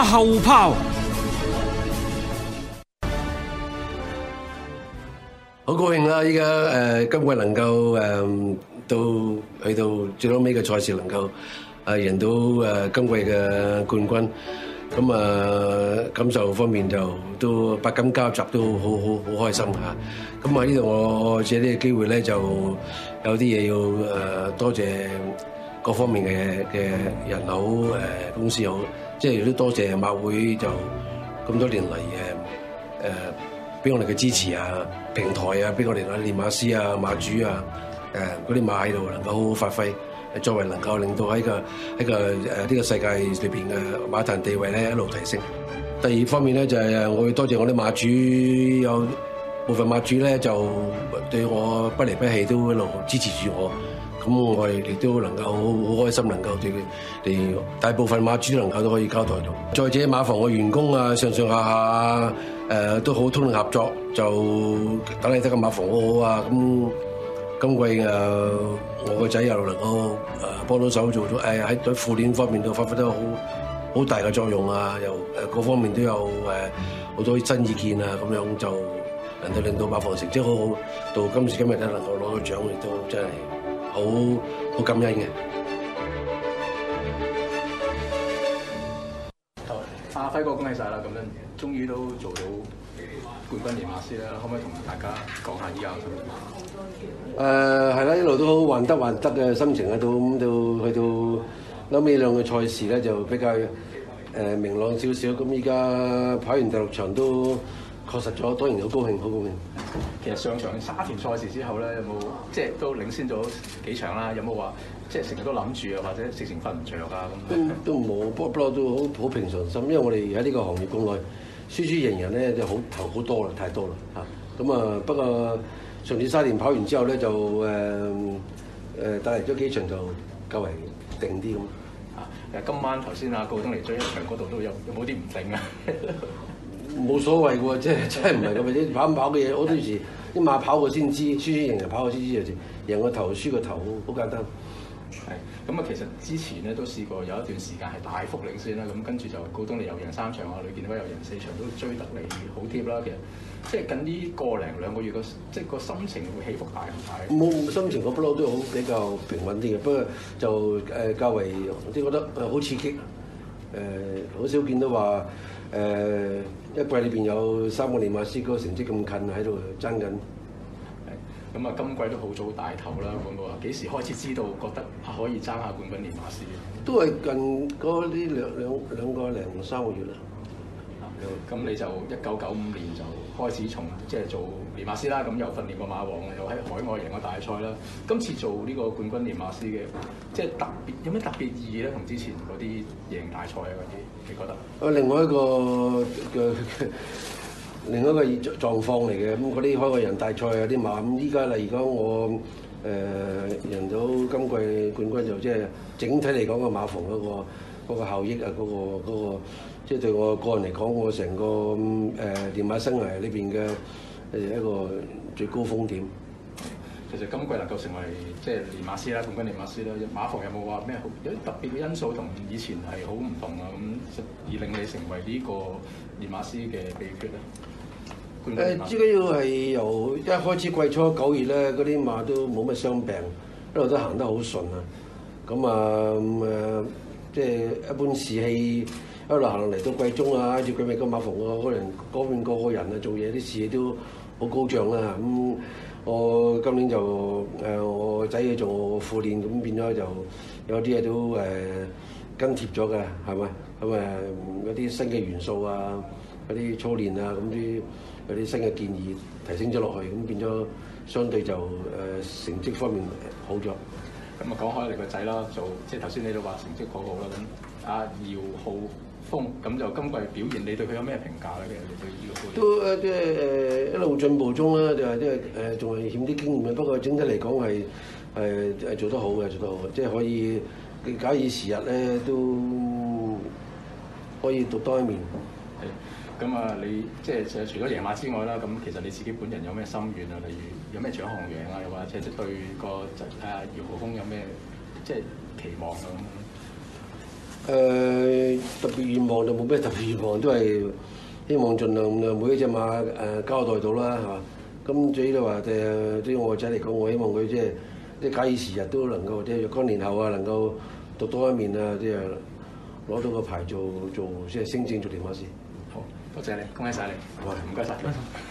後炮。 好高興啦！依家今季能夠去到最後尾嘅賽事能夠贏到今季嘅冠軍，咁感受方面就都百感交集，都好開心嚇。咁喺呢度我借呢個機會咧，就有啲嘢要多謝各方面嘅人好公司好，即係亦都多謝馬會就咁多年嚟俾我哋嘅支持啊、平台啊，俾我哋練馬師啊、馬主啊、嗰啲馬喺度能夠好好發揮，作為能夠令到喺個呢個世界裏邊嘅馬壇地位咧一路提升。第二方面咧就係我要多謝我啲馬主，有部分馬主咧就對我不離不棄，都一路支持住我。咁我哋亦都能夠好開心，能夠對佢哋大部分馬主能夠都可以交代到。再者馬房嘅員工啊，上下都好通力合作，就等你睇個馬房好好啊。咁今季我個仔又能夠幫到手做咗喺副練方面都發揮得好大嘅作用啊，又各方面都有好多新意見啊，咁樣就能夠令到馬房成績好好，到今時今日咧能夠攞到獎，亦都真係好感恩嘅。 阿輝哥恭喜晒啦！咁樣終於都做到冠軍練馬師啦，可唔可以同大家講下依家嘅心情？ 係啦，一路都好患得嘅心情啊，到去到後尾兩個賽事咧就比較明朗少少。咁依家跑完第6場都確實咗，當然好高興，好高興。 其實上場沙田賽事之後咧，有冇即係都領先咗幾場啦？有冇話即係成日都諗住啊，或者直情瞓唔着啊咁？ 都冇，不過都好平常心，因為我哋喺呢個行業咁耐，輸贏咧就好多啦，太多啦嚇。咁不過上次沙田跑完之後咧，就帶嚟咗幾場就較為定啲咁。 今晚頭先阿告東嚟追一場嗰度都有冇啲唔定啊？ 冇所謂喎，真係唔係咁嘅啫。跑唔跑嘅嘢，好多時啲馬跑過先知，輸贏就跑過先知就贏個頭輸個頭，好簡單。 係咁啊！其實之前咧都試過有一段時間係大幅領先啦，咁跟住就告東尼又贏3場啊，呂健輝又贏4場，都追得你好貼啦。其實即係近呢個零兩個月即係個心情會起伏大唔大？冇心情，我不嬲都好比較平穩啲嘅，不過就較為即係覺得好刺激。好少見到話一季裏邊有3個練馬師嗰個成績咁近喺度爭緊。 咁啊，今季都好早大頭啦，會唔會話幾時開始知道覺得可以爭下冠軍練馬師？ 都係近嗰啲兩個零3個月啦。 咁你就1995年就開始即係做練馬師啦，咁又訓練過馬王，又喺海外贏過大賽啦。今次做呢個冠軍練馬師嘅，即係特別有咩特別意義咧？同之前嗰啲贏大賽啊嗰啲，你覺得？ 另外一個狀況嚟嘅，咁嗰啲海外人大賽啊啲馬，咁依家嚟講我贏到今季冠軍就即係整體嚟講個馬房嗰個效益啊，嗰個即係對我個人嚟講，我成個練馬生涯裏邊嘅一個最高峰點。 其實今季能夠成為即係練馬師啦，冠軍練馬師啦，馬房有冇話咩有啲特別嘅因素同以前係好唔同啊？咁而令你成為呢個練馬師嘅秘訣咧？ 最緊要係由一開始季初9月咧，嗰啲馬都冇乜傷病，一路都行得好順啊。咁即係一般士氣一路行嚟到季中啊，接佢咪個馬房嗰人嗰邊個人啊做嘢啲士氣都好高漲啦。咁我今年就我仔去做副練，咁變咗就有啲嘢都跟貼咗嘅，係咪？咁有啲新嘅元素啊，嗰啲操練啊，咁啲有啲新嘅建議提升咗落去，咁變咗相對就成績方面好咗。 咁啊講開你個仔啦，做即係頭先你都話成績好好啦，咁阿姚浩峰咁就今季表現，你對佢有咩評價咧？其實你對呢個都即係一路進步中啦，就係即係仲係欠啲經驗嘅，不過整體嚟講係做得好嘅，做得好，即係可以假以時日咧都可以獨當一面。 咁啊，你即係除咗贏馬之外啦，咁其實你自己本人有咩心願啊？例如有咩獎項贏啊？又或者即係對個姚浩峰有咩即係期望啊？ 特別願望就冇咩特別願望，都係希望盡量每一隻馬交代到啦，係嘛？咁至於你話對我個仔嚟講，我希望佢即係假以時日都能夠即係若干年後啊，能夠獨當一面啊，即係攞到個牌做即係升正做練馬師。 好，多謝你，恭喜晒你，唔該晒。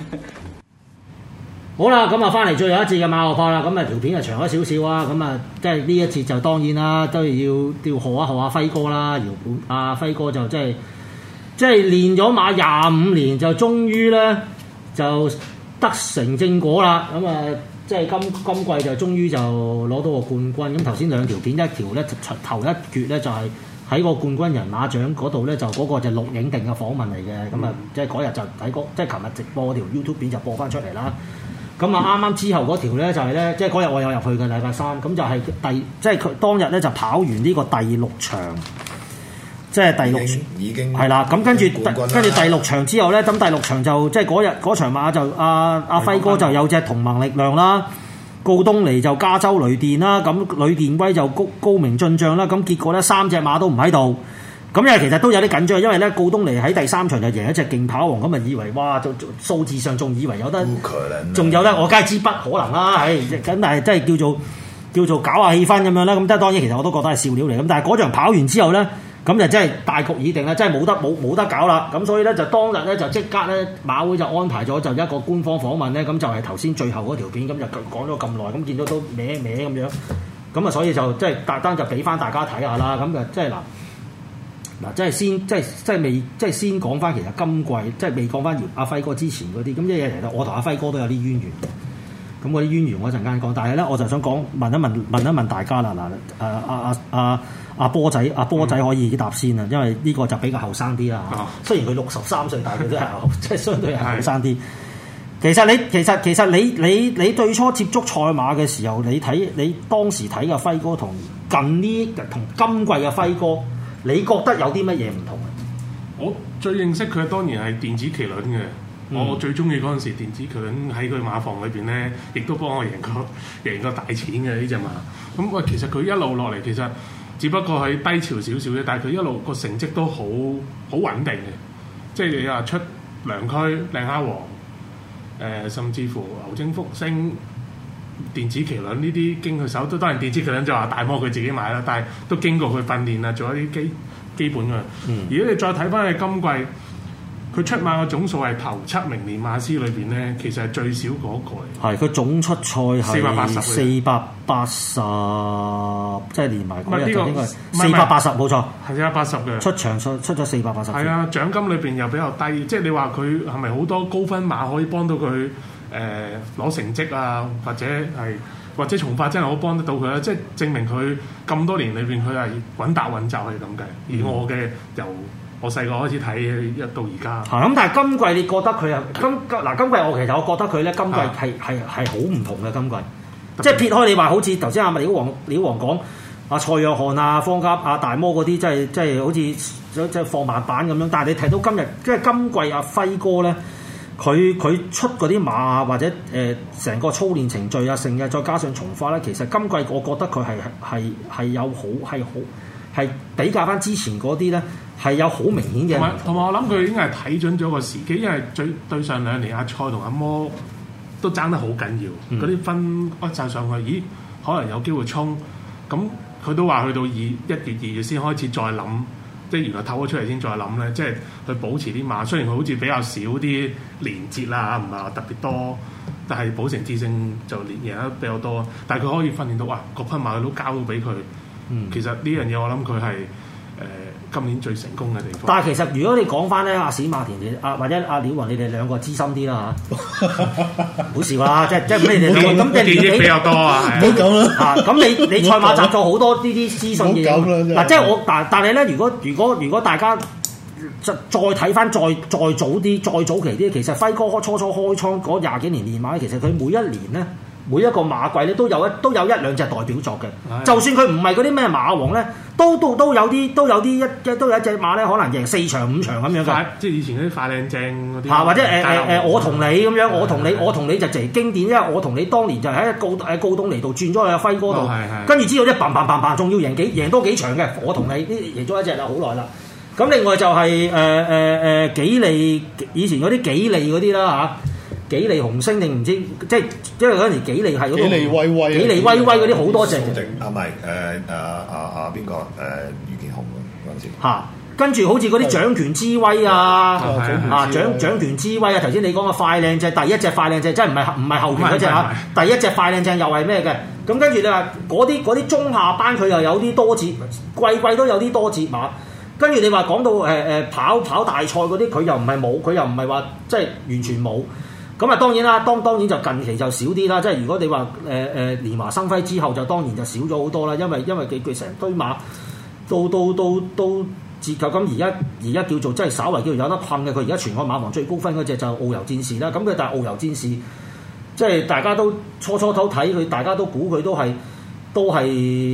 好啦，咁啊翻嚟最後一節嘅馬後砲啦，咁啊條片啊長咗少少啊，咁啊即係呢一節就當然啦，都要賀一賀阿輝哥啦，阿輝哥就即係練咗馬25年，就終於咧就得成正果啦，咁啊即係今季就終於就攞到個冠軍。咁頭先兩條片，一條咧頭一橛咧就係喺個冠軍人馬獎嗰度咧，就嗰個就錄影定嘅訪問嚟嘅，咁啊即係嗰日就睇即係琴日直播嗰條 YouTube 片就播翻出嚟啦。咁啊啱啱之後嗰條咧就係咧，即係嗰日我有入去嘅禮拜三，咁就係即係佢當日咧就跑完呢個第6場，即係第6 已經係啦。咁跟住第6場之後咧，咁第6場就即係嗰日嗰場馬就阿輝哥就有隻同盟力量啦，告東尼就加州雷電啦，咁雷電威就高明進帳啦，咁結果咧3隻馬都唔喺度。咁因為其實都有啲緊張，因為咧告東尼喺第3場就贏一隻競跑王，咁啊以為哇，數字上仲以為有得，仲有得，我梗係知不可能啦，咁但係真係叫做搞下氣氛咁樣啦。咁即係當然其實我都覺得係笑料嚟，咁但係嗰場跑完之後咧，咁就真係大局已定啦，真係冇得搞啦。咁所以咧就當日咧就即刻咧馬會就安排咗就一個官方訪問咧，咁就係頭先最後嗰條片，咁就講咗咁耐，咁見到都歪咁樣，咁啊所以就即係特登就俾翻大家睇下啦。咁就即係嗱，即係先講翻，其實今季即係未講翻阿輝哥之前嗰啲，咁一嘢嚟到，我同阿輝哥都有啲淵源。咁嗰啲淵源我一陣間講，但係咧我就想問一問大家啦，嗱，阿波仔可以答先啊，因為呢個就比較後生啲啦。雖然佢63歲，但係佢都係即係相對係後生啲。其實你最初接觸賽馬嘅時候，你當時睇嘅輝哥同今季嘅輝哥。你覺得有啲乜嘢唔同啊？ 我最認識佢當然係電子麒麟嘅，我最中意嗰陣時電子麒麟喺佢馬房裏邊咧，亦都幫我贏過大錢嘅呢隻馬。咁喂，其實佢一路落嚟，其實只不過係低潮少少嘅，但係佢一路個成績都好穩定嘅。即係你話出良區、靚蝦王，甚至乎牛精福星、電子麒麟呢啲經佢手，都當然電子麒麟就話大摩佢自己買啦，但係都經過佢訓練啊，做一啲基本嘅。如果你再睇翻佢今季，佢出馬嘅總數係頭7名練馬師裏邊咧，其實係最少嗰個嚟。 係佢總出賽係480，即係連埋嗰日就應該480，冇錯， 係480嘅。 出場出咗480。係啊，獎金裏邊又比較低，即係你話佢係咪好多高分馬可以幫到佢？攞成績啊，或者從化真係好幫得到佢啦，即係證明佢咁多年裏邊佢係穩打穩紮係咁計。而我嘅由我細個開始睇一到而家。咁但係今季你覺得佢啊今季我其實我覺得佢咧今季係好唔同嘅今季，即係撇開你話好似頭先阿料王講阿蔡約翰啊、方家阿大摩嗰啲，即係好似即係放慢版咁樣。但係你睇到今日即係今季阿輝哥咧。佢出嗰啲馬啊，或者成個操練程序啊，成日再加上從化咧，其實今季我覺得佢係有係比較翻之前嗰啲咧係有好明顯嘅。 同埋我諗佢應該係睇準咗個時機，因為對上2年阿蔡同阿摩都爭得好緊要，嗰啲分屈晒上去，咦可能有機會衝，咁佢都話去到1月2月先開始再諗。即係原來透咗出嚟先再諗咧，即係去保持啲馬。雖然佢好似比較少啲連接啦，唔係話特別多，但係保成之星就贏得比較多。但係佢可以訓練到各匹馬佢都交到俾佢。其實呢樣嘢我諗佢係今年最成功嘅地方。 但係其實如果你講翻咧，阿史馬田或者阿料王，你哋兩個資深啲啦嚇，好笑啦，即係咁你哋兩個咁即係年紀比較多啊，唔好講啦嚇。咁你賽馬集咗好多呢啲資訊嘢嗱，即係我但係咧，如果大家再睇翻再早啲、再早期啲，其實輝哥初開倉嗰20幾年練馬，其實佢每一年咧每一個馬季咧都有一兩隻代表作嘅。 係就算佢唔係嗰啲咩馬王咧，都有一隻馬咧，可能贏4場5場咁樣嘅。 即係以前嗰啲快靚正嗰啲。 或者我同你咁樣，我同你就直經典，因為我同你當年就喺告東尼度轉咗去阿輝哥度，跟住知道一砰砰砰砰，仲要贏多幾場嘅。我同你贏咗一隻啦，好耐啦。咁另外就係幾利，以前嗰啲幾利嗰啲啦嚇，幾利紅星定唔知，即係因為嗰陣時幾利係嗰個幾利威嗰啲好多隻。 啊唔係邊個余建雄嗰陣時嚇。跟住好似嗰啲掌權之威掌權之威啊！頭先你講嘅快靚隻，第一隻快靚隻，真係唔係後權嗰隻嚇，第一隻快靚隻又係咩嘅？咁跟住你話嗰啲中下班佢又有啲多節，季都有啲多節馬。跟住你話講到跑大賽嗰啲，佢又唔係冇，佢又唔係話即係完全冇。咁啊當然啦，當然就近期就少啲啦。即係如果你話年華生輝之後，就當然就少咗好多啦。因為佢成堆馬都折扣。咁而家叫做即係稍為叫做有得困嘅。佢而家全個馬房最高分嗰隻就澳遊戰士啦。咁佢但係澳遊戰士即係大家都初頭睇佢，大家都估佢都係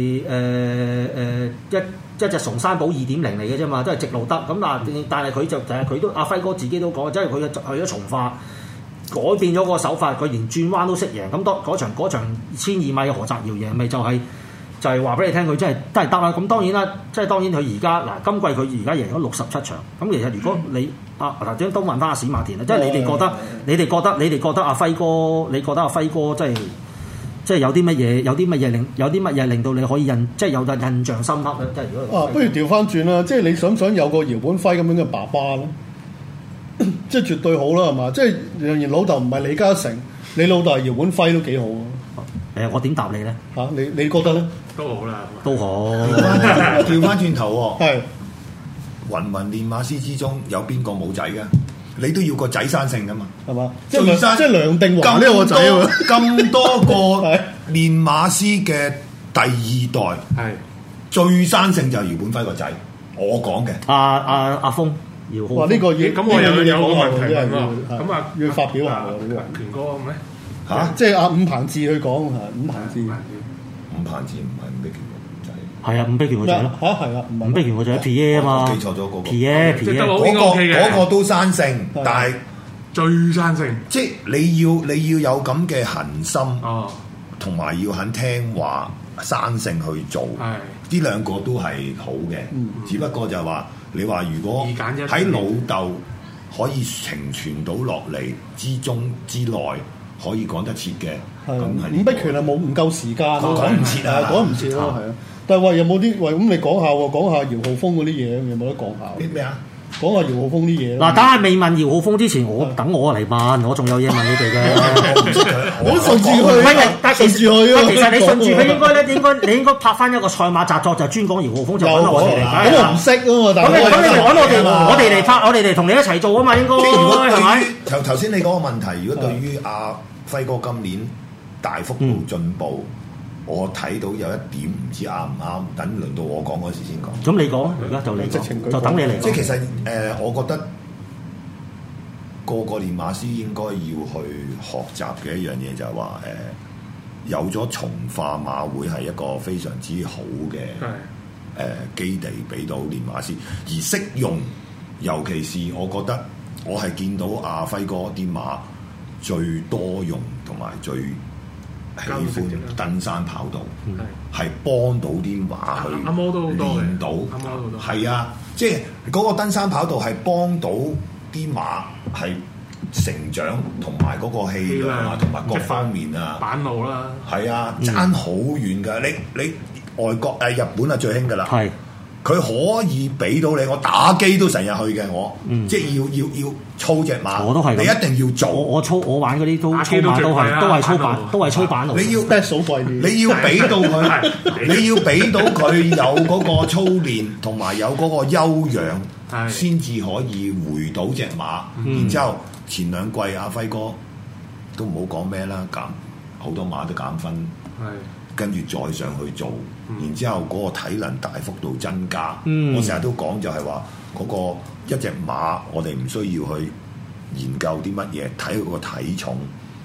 一隻崇山堡2.0嚟嘅啫嘛，都係直路得。咁但係佢都阿輝哥自己都講，即係佢去咗從化，改變咗個手法，佢連轉彎都識贏。咁嗰場1200米何澤堯贏，咪就係話俾你聽，佢真係得啦。咁當然啦，即係當然佢而家嗱今季佢而家贏咗67場。咁其實如果你頭先都問翻阿史馬田啦，即係你哋覺得阿輝哥，你覺得阿輝哥即係有啲乜嘢令到你可以即係有印象深刻咧？即係如果不如調翻轉啦，即係你想唔想有個姚本輝咁樣嘅爸爸咧？即係絕對好啦，係嘛？即係若然老豆唔係李嘉誠，你老豆係姚本輝都幾好啊！ 我點答你咧？ 你覺得咧？ 都好啦， 都好。 調翻轉頭喎， 係芸芸練馬師之中有邊個冇仔嘅？你都要個仔生性噶嘛， 係嘛？即係梁定華呢個仔喎， 咁多個練馬師嘅第二代， 係最生性就係姚本輝個仔，我講嘅。 阿峰，姚浩。 哇！呢個咁我有個問題問喎，咁要發表下權哥咁咧嚇， 即係阿伍彭志去講伍彭志唔係伍碧權個仔， 係啊，伍碧權個仔咯。 係啊， 伍碧權個仔 P.A. 啊嘛， 我記錯咗嗰個 P.A. 嗰個都生性，但係最生性， 即係你要有咁嘅恆心，同埋要肯聽話，生性去做，呢兩個都係好嘅。只不過就係話你話如果喺老豆可以承傳到落嚟之中之內，可以講得切嘅，咁係伍碧權係冇唔夠時間， 講唔切啊， 講唔切咯，係啊。但係話有冇啲咁你講下姚浩峰嗰啲嘢，有冇得講下？ 啲咩啊？ 講下姚浩峰啲嘢。 嗱，等下未問姚浩峰之前，等我嚟問，我仲有嘢問你哋嘅。 我順住佢， 但其實你順住佢你應該拍翻一個賽馬雜作，就專講姚浩峰，就揾我哋嚟。 咁我唔識啊嘛， 咁你嚟揾我哋嚟拍，我哋嚟同你一齊做啊嘛，應該係咪？ 頭先你講個問題，如果對於阿輝哥今年大幅度進步，我睇到有一點唔知啱唔啱，等輪到我講嗰時先講。 咁你講，而家就你講，就等你嚟。 即係其實我覺得個練馬師應該要去學習嘅一樣嘢就係話有咗從化馬會係一個非常之好嘅基地俾到練馬師，而適用，尤其是我覺得我係見到阿輝哥啲馬最多用同埋最喜歡登山跑道，係幫到啲馬去練到，係啊，即係嗰個登山跑道係幫到啲馬係成長同埋嗰個氣量啊，同埋各方面啊， 板路啦， 係啊，爭好遠㗎。你外國日本啊最興㗎啦，係佢可以俾到你，我打機都成日去嘅，我即係要操隻馬， 我都係， 你一定要做。 我玩嗰啲都操馬都係操板路。 你要數貴啲， 你要俾到佢，你要俾到佢有嗰個操練同埋有嗰個休養，先至可以回到隻馬。然之後前兩季阿輝哥都唔好講咩啦，減好多馬都減分，跟住再上去做，然之後嗰個體能大幅度增加。我成日都講就係話嗰個一隻馬，我哋唔需要去研究啲乜嘢，睇佢個體重，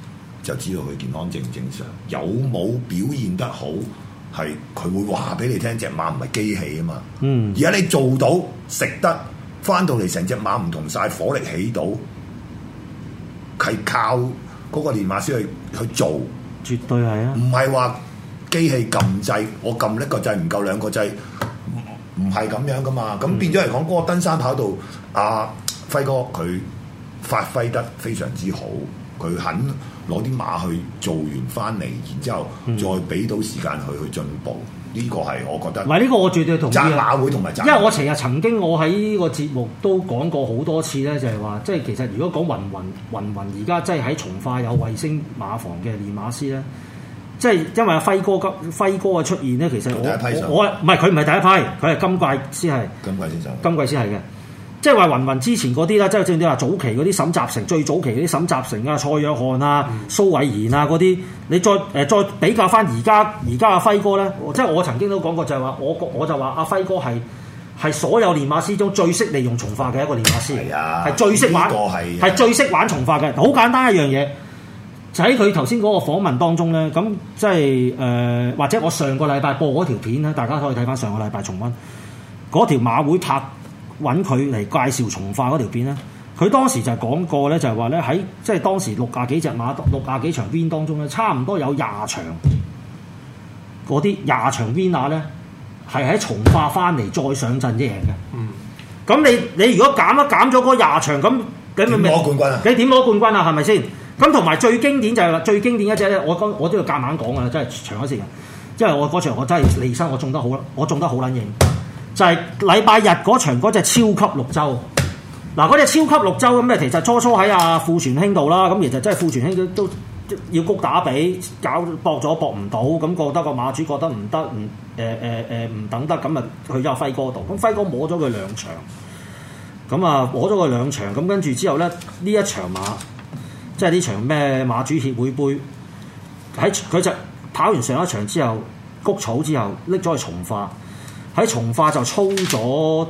就知道佢健康正唔正常，有冇表現得好，係佢會話俾你聽，隻馬唔係機器啊嘛。而家你做到食得，翻到嚟成隻馬唔同晒，火力起到，係靠嗰個練馬師去做， 絕對係啊！ 唔係話機器撳掣，我撳一個掣唔夠兩個掣，唔係咁樣噶嘛。咁變咗嚟講，嗰個登山跑道，阿輝哥佢發揮得非常之好，佢肯攞啲馬去做完翻嚟，然之後再俾到時間佢去進步。呢個係我覺得， 唔係呢個我絕對同意讚馬會同埋讚， 因為我曾經我喺呢個節目都講過好多次咧，就係話，即係其實如果講雲而家即係喺從化有衛星馬房嘅練馬師咧，即係因為阿輝哥嘅出現咧，其實我唔係佢唔係第一批，佢係今季先係，今季先係嘅。即係話雲之前嗰啲啦，即係正你話早期嗰啲沈集成，最早期嗰啲沈集成啊、蔡約翰啊、蘇偉賢啊嗰啲，你再比較翻而家阿輝哥咧，即係我曾經都講過就係話，我就話阿輝哥係所有練馬師中最識利用從化嘅一個練馬師，係最識玩，係最識玩從化嘅。好簡單一樣嘢，就喺佢頭先嗰個訪問當中咧，咁即係或者我上個禮拜播嗰條片咧，大家可以睇翻上個禮拜重溫嗰條馬會拍。揾佢嚟介紹從化嗰條片咧，佢當時就講過咧，就係話咧喺即係當時60幾隻馬、60幾場 win 當中咧，差唔多有20場嗰啲20場 winner 咧係喺從化翻嚟再上陣贏嘅。咁你如果減咗嗰20場，咁你咪攞冠軍啊？ 你點攞冠軍啊？係咪先？咁同埋最經典就係啦，最經典一隻咧，我都要夾硬講㗎啦，真係長咗時間，因為我嗰場我真係離身，我中得好撚型。就係禮拜日嗰場嗰隻超級綠洲，嗱嗰隻超級綠洲咁咧，其實初喺阿傅傳興度啦，咁其實真係傅傳興都要谷打比，搏唔到，咁覺得個馬主覺得唔得，唔等得，咁啊去咗阿輝哥度，咁輝哥摸咗佢2場，咁啊摸咗佢2場，咁跟住之後咧呢一場馬，即係呢場咩馬主協會杯，喺佢就跑完上一場之後谷草之後拎咗去從化。喺從化就操咗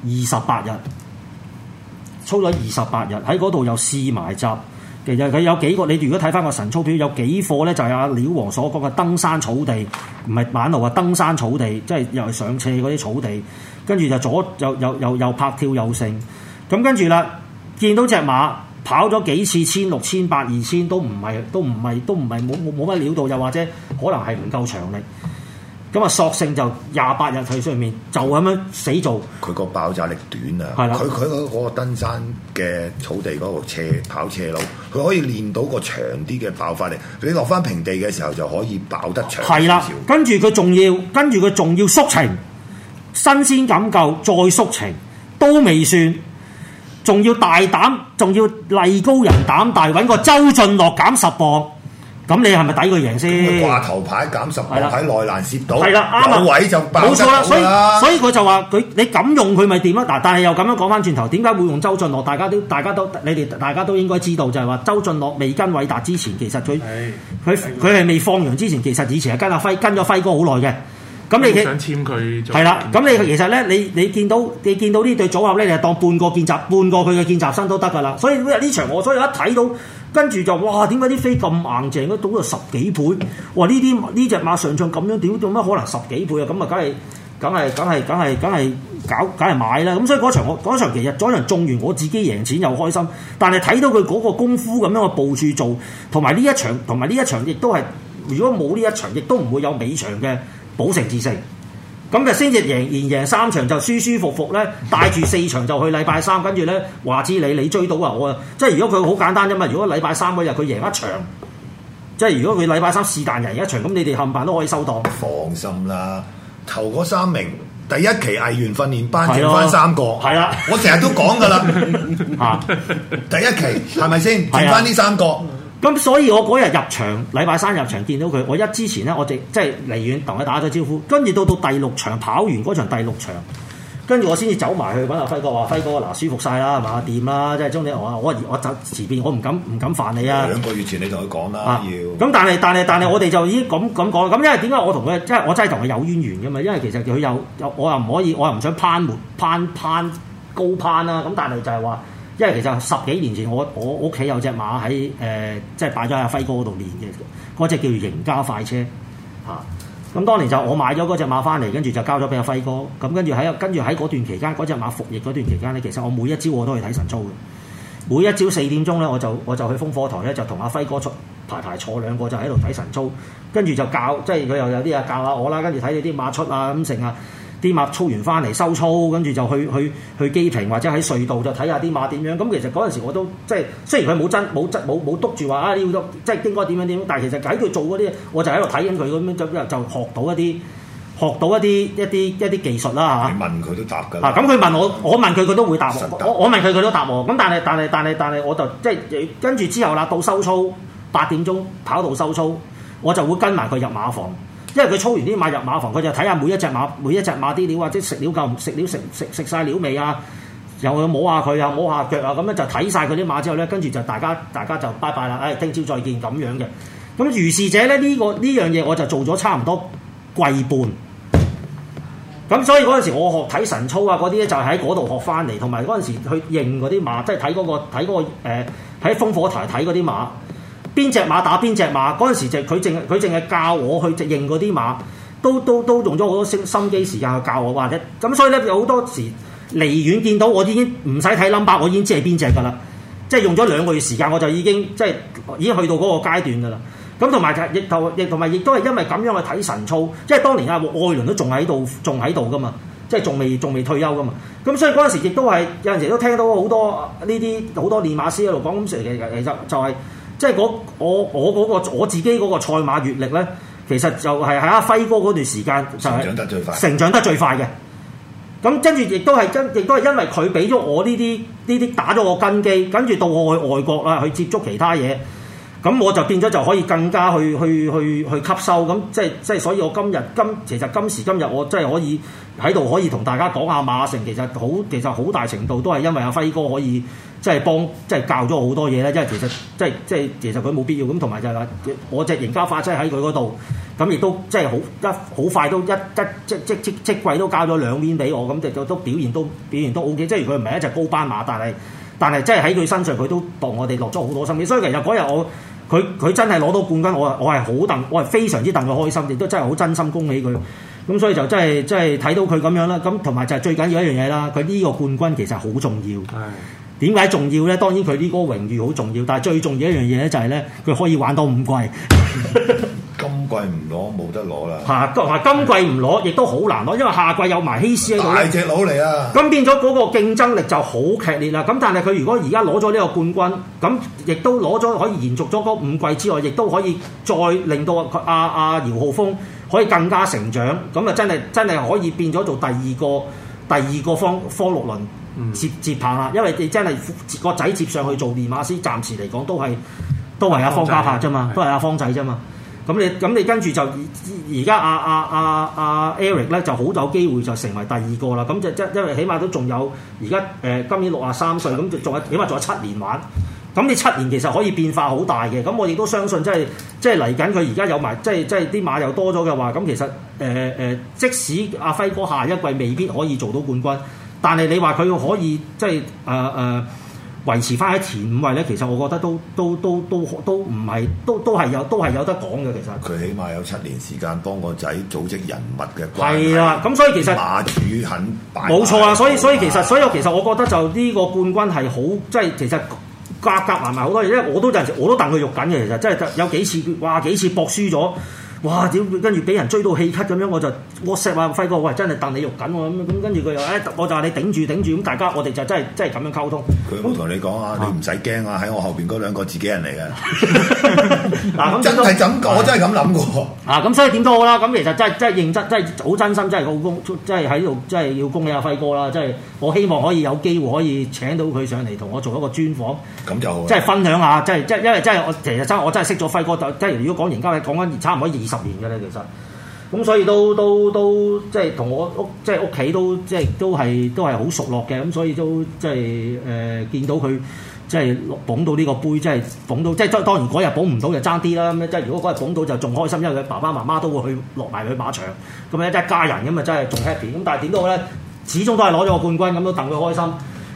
28日，喺嗰度又試埋閘。其實佢有幾個，你如果睇翻個晨操表，有幾課咧就係阿料王所講嘅登山草地，唔係板路啊，登山草地，即係又係上斜嗰啲草地。跟住就又拍跳又勝。咁跟住啦，見到隻馬跑咗幾次1600、2000都唔係冇乜料到，又或者可能係唔夠長力。咁啊，索性就28日去上面就咁樣死做。佢個爆炸力短啊！ 係啦， 佢嗰個登山嘅草地嗰個跑斜路，佢可以練到個長啲嘅爆發力。你落翻平地嘅時候就可以爆得長。 係啦，跟住佢仲要縮程，新鮮感夠再縮程都未算，仲要大膽，仲要藝高人膽大，揾個周俊樂減10磅。咁你係咪抵佢贏先？ 掛頭牌減10磅喺內欄攝到， 係啦，啱啊， 有位就爆得冇錯啦。所以佢就話你咁用佢咪掂啊？嗱，但係又咁樣講翻轉頭，點解會用周俊樂？大家都應該知道，就係話周俊樂未跟偉達之前，其實佢係未放羊之前，其實以前係跟咗輝哥好耐嘅。咁你想簽佢係啦，咁你其實咧，你見到呢對組合咧，你係當半個佢嘅見習生都得㗎啦。所以呢場我一睇到。跟住就哇，點解啲飛咁硬淨？都賭到10幾倍，哇！呢隻馬上場咁樣，點乜可能10幾倍啊？咁啊，梗係買啦！咁所以嗰場其實嗰場中完，我自己贏錢又開心。但係睇到佢嗰個功夫咁樣嘅部署做，同埋呢一場亦都係，如果冇呢一場，亦都唔會有尾場嘅保成至勝。咁就先至贏3場就舒舒服服咧，帶住4場就去禮拜3，跟住咧話知你追到啊！我即係如果佢好簡單啫嘛，如果禮拜3嗰日佢贏一場，即係如果佢禮拜3是但贏一場，咁你哋冚唪唥都可以收檔。 放心啦，頭嗰3名第一期藝員訓練班剩翻3個， 係啦， 我成日都講噶啦，第一期係咪先剩翻呢3個？ 咁所以我嗰日入場，禮拜3入場見到佢，我之前咧我即係離遠同佢打咗招呼，跟住到第6場跑完嗰場第6場，跟住我先至走埋去揾阿輝哥，話輝哥嗱舒服晒啦，係嘛掂啦，即係中你我走前邊，我唔敢煩你啊。 2個月前你同佢講啦，要咁但係我哋就已經咁講，咁因為點解我同佢，即係我真係同佢有淵源嘅嘛，因為其實佢有我又唔可以，我又唔想攀高攀啦，咁但係就係話。 因為其實10幾年前我屋企有隻馬喺即係擺咗喺阿輝哥嗰度練嘅，嗰隻叫做贏家快車嚇。咁當年就我買咗嗰隻馬翻嚟，跟住就交咗俾阿輝哥。咁跟住喺嗰段期間，嗰隻馬服役嗰段期間咧，其實我每一朝我都去睇晨操嘅。每一朝4點鐘咧，我就去烽火台咧，就同阿輝哥排坐兩個就喺度睇晨操，跟住就教，即係佢又有啲啊教下我啦，跟住睇你啲馬出啊咁成啊。啲馬操完翻嚟收操，跟住就去機坪或者喺隧道就睇下啲馬點樣。咁其實嗰陣時我都即係雖然佢冇督住話啊你要即係應該點樣，但係其實喺佢做嗰啲，我就喺度睇緊佢咁樣就學到一啲技術啦嚇。 你問佢都答㗎。 咁佢問我問佢都會答我。我問佢都答我。咁但係我就即係跟住之後啦，到收操8點鐘跑道收操，我就會跟埋佢入馬房。因為佢操完啲馬入馬房，佢就睇下每一隻馬啲料或者食料夠唔食料食曬料未啊？又摸下佢啊，摸下腳啊，咁樣就睇晒佢啲馬之後咧，跟住就大家就拜拜啦，聽朝再見咁樣嘅。咁如是者咧呢樣嘢我就做咗差唔多季半。咁所以嗰陣時我學睇晨操啊嗰啲咧就喺嗰度學翻嚟，同埋嗰陣時去認嗰啲馬，即係睇嗰個喺烽火台睇嗰啲馬。邊隻馬打邊隻馬，嗰陣時就佢淨係教我去認嗰啲馬，都用咗好多心機時間去教我或者咁，所以咧有好多時離遠見到我已經唔使睇 number， 我已經知係邊隻㗎啦。即係用咗2個月時間，我就已經去到嗰個階段㗎啦。咁同埋亦都係因為咁樣去睇晨操，即係當年阿愛倫都仲喺度㗎嘛，即係仲未退休㗎嘛。咁所以嗰陣時亦都係有陣時都聽到好多呢啲好多練馬師喺度講咁，其實就係。即係我自己嗰個賽馬閲歷咧，其實就係喺阿輝哥嗰段時間就係成長得最快嘅。咁跟住亦都係因為佢俾咗我呢啲打咗我根基，跟住到我去外國啦，去接觸其他嘢，咁我就變咗就可以更加去吸收。咁即係所以我其實今時今日我真係可以喺度可以同大家講下馬性，其實好大程度都係因為阿輝哥可以。即係教咗好多嘢咧，因為其實佢冇必要咁，同埋就係話我隻贏家快車喺佢嗰度，咁亦都即係好快都即季都交咗2面俾我，咁都表現都 OK。即係佢唔係一隻高班馬，但係即係喺佢身上佢都幫我哋落咗好多心機。所以其實嗰日佢真係攞到冠軍，我係非常之戥佢開心，亦都真係好真心恭喜佢。咁所以就真係睇到佢咁樣啦。咁同埋就係最緊要一樣嘢啦，佢呢個冠軍其實好重要。點解重要咧？當然佢呢個榮譽好重要，但係最重要一樣嘢咧就係咧，佢可以玩到5季。 今季唔攞冇得攞啦。 今季唔攞亦都好難攞，因為下季有埋希斯喺度。 大隻佬嚟啊！ 咁變咗嗰個競爭力就好劇烈啦。咁但係佢如果而家攞咗呢個冠軍，咁亦都攞咗可以延續咗嗰5季之外，亦都可以再令到阿姚浩峰可以更加成長。咁啊真係可以變咗做第二個方六輪。接棒啦，因為你真係個仔接上去做練馬師，暫時嚟講都係阿方家柏啫嘛，都係阿方仔啫嘛。咁你跟住就而家阿 Eric 咧就好有機會就成為第2個啦。咁就因為起碼都仲有而家今年63歲，咁仲有起碼仲有7年玩。咁你7年其實可以變化好大嘅。咁我亦都相信即係嚟緊佢而家有埋即係啲馬又多咗嘅話，咁其實即使阿輝哥下一季未必可以做到冠軍。但係你話佢可以即係維持翻喺前5位咧，其實我覺得都唔係都係有得講嘅。其實佢起碼有7年時間幫個仔組織人物嘅關係。 係啦，咁所以其實馬主肯擺冇錯啊。所以其實我覺得就呢個冠軍係好即係其實夾埋好多嘢，因為我都戥佢肉緊嘅。其實真係有幾次搏輸咗。哇！屌，跟住俾人追到氣咳咁樣，我就 WhatsApp 啊輝哥，喂，真係戥你肉緊喎咁跟住佢又我就話你頂住咁，大家我哋就真係咁樣溝通。 佢冇同你講啊，你唔使驚啊，喺我後邊嗰2個自己人嚟嘅。嗱咁真係咁，我真係咁諗嘅。 咁所以點都好啦，咁其實真係認真，真係好真心，真係好真係喺度，真係要恭喜阿輝哥啦！真係我希望可以有機會可以請到佢上嚟同我做一個專訪，咁就好即係分享下，因為真係我真係識咗輝哥，即係如果講贏家係講緊差唔多20年嘅咧，其實咁所以都即係同我屋企都係好熟絡嘅，咁所以都即係見到佢即係捧到呢個杯，即係捧到即係當然嗰日捧唔到就爭啲啦。咁即係如果嗰日捧到就仲開心，因為佢爸爸媽媽都會落埋去馬場，咁一家人咁啊真係仲 happy。咁但係點都好咧，始終都係攞咗個冠軍，咁都戥佢開心。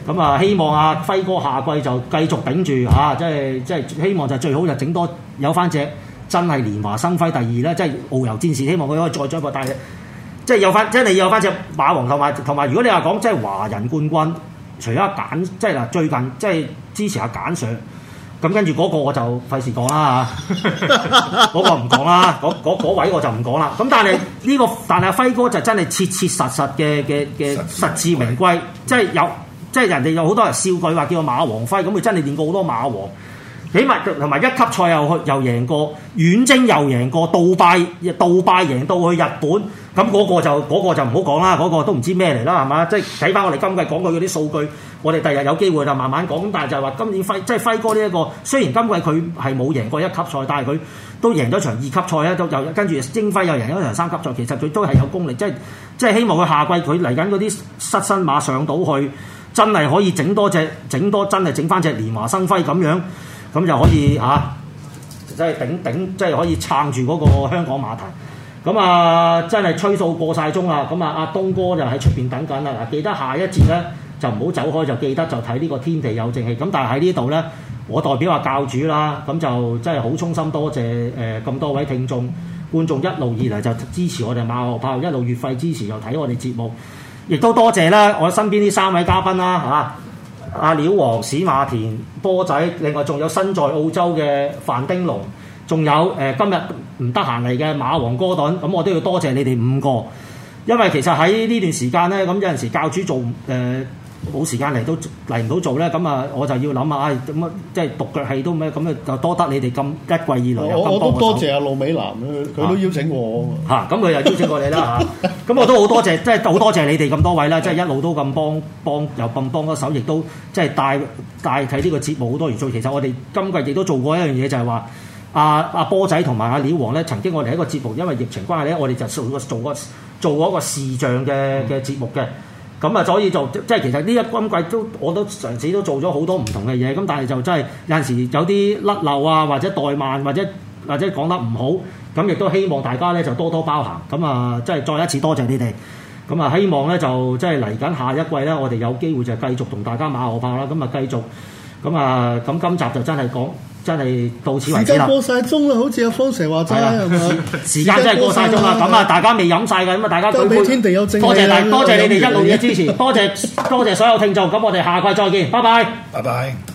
咁啊，希望阿輝哥下季就繼續頂住嚇，即係希望就最好就整多有翻隻真係連華生輝第二啦，即係遨遊戰士，希望佢可以再進一步，但係即係有翻，即係你有翻隻馬王同埋，如果你話講即係華人冠軍，除咗阿簡，即係嗱最近即係支持阿簡 Sir，咁跟住嗰個我就費事講啦嚇，嗰個唔講啦，嗰位我就唔講啦。咁但係但係阿輝哥就真係切切實實嘅實至名歸，即係人哋有好多人笑佢話叫馬王輝，咁佢真係練過好多馬王，起碼同埋一級賽又贏過，遠征又贏過，杜拜贏到去日本，咁嗰個就唔好講啦，嗰個都唔知咩嚟啦，係嘛？即係睇翻我哋今季講佢嗰啲數據，我哋第日有機會就慢慢講。咁但係就係話今年輝哥呢一個，雖然今季佢係冇贏過一級賽，但係佢都贏咗場二級賽咧，都又跟住英輝又贏咗場三級賽，其實佢都係有功力，即係希望佢下季佢嚟緊嗰啲失身馬上到去。真係可以整真係整翻隻連華生輝咁樣，咁就可以嚇，即係頂，即係可以撐住嗰個香港馬壇。咁啊，真係吹數過晒鐘啦。咁啊，阿東哥就喺出邊等緊啦。嗱，記得下一節咧就唔好走開，就記得就睇呢個天地有正氣。咁但係喺呢度咧，我代表阿教主啦，咁就真係好衷心多謝咁多位聽眾觀眾一路以嚟就支持我哋馬後炮，一路月費支持又睇我哋節目。亦都多謝啦，我身邊呢3位嘉賓啦嚇，阿料王、史馬田、波仔，另外仲有身在澳洲嘅范丁龍，仲有今日唔得閒嚟嘅馬王哥頓，咁我都要多謝你哋5個，因為其實喺呢段時間咧，咁有陣時教主做冇時間嚟唔到做咧，咁啊我就要諗下，咁啊即係獨腳戲都咩，咁啊就多得你哋咁一季以來有咁幫我手。我都多謝阿陸美男，佢都邀請我嚇，咁佢又邀請過你啦嚇，咁我都好多謝，即係好多謝你哋咁多位啦，即係一路都咁幫又咁幫咗手，亦都即係帶睇呢個節目好多元素。其實我哋今季亦都做過一樣嘢，就係話阿波仔同埋阿料王咧，曾經我哋喺個節目，因為疫情關係咧，我哋就做過一個視像嘅節目嘅。咁啊，所以就即係其實呢一今季我都嘗試都做咗好多唔同嘅嘢，咁但係就真係有陣時有啲甩漏啊，或者怠慢，或者講得唔好，咁亦都希望大家咧就多多包涵。咁啊，即係再一次多謝你哋。咁啊，希望咧就即係嚟緊下一季咧，我哋有機會就繼續同大家馬後炮啦。咁啊，繼續咁啊，咁今集就真係到此為止啦。時間過晒鐘啦，好似阿方 Sir 話齋係嘛？時間真係過晒鐘啦。咁啊，大家未飲晒嘅，咁啊，大家舉杯。天地有正氣。多謝你哋一路嘅支持，多謝所有聽眾。咁我哋下季再見，拜拜。 拜拜。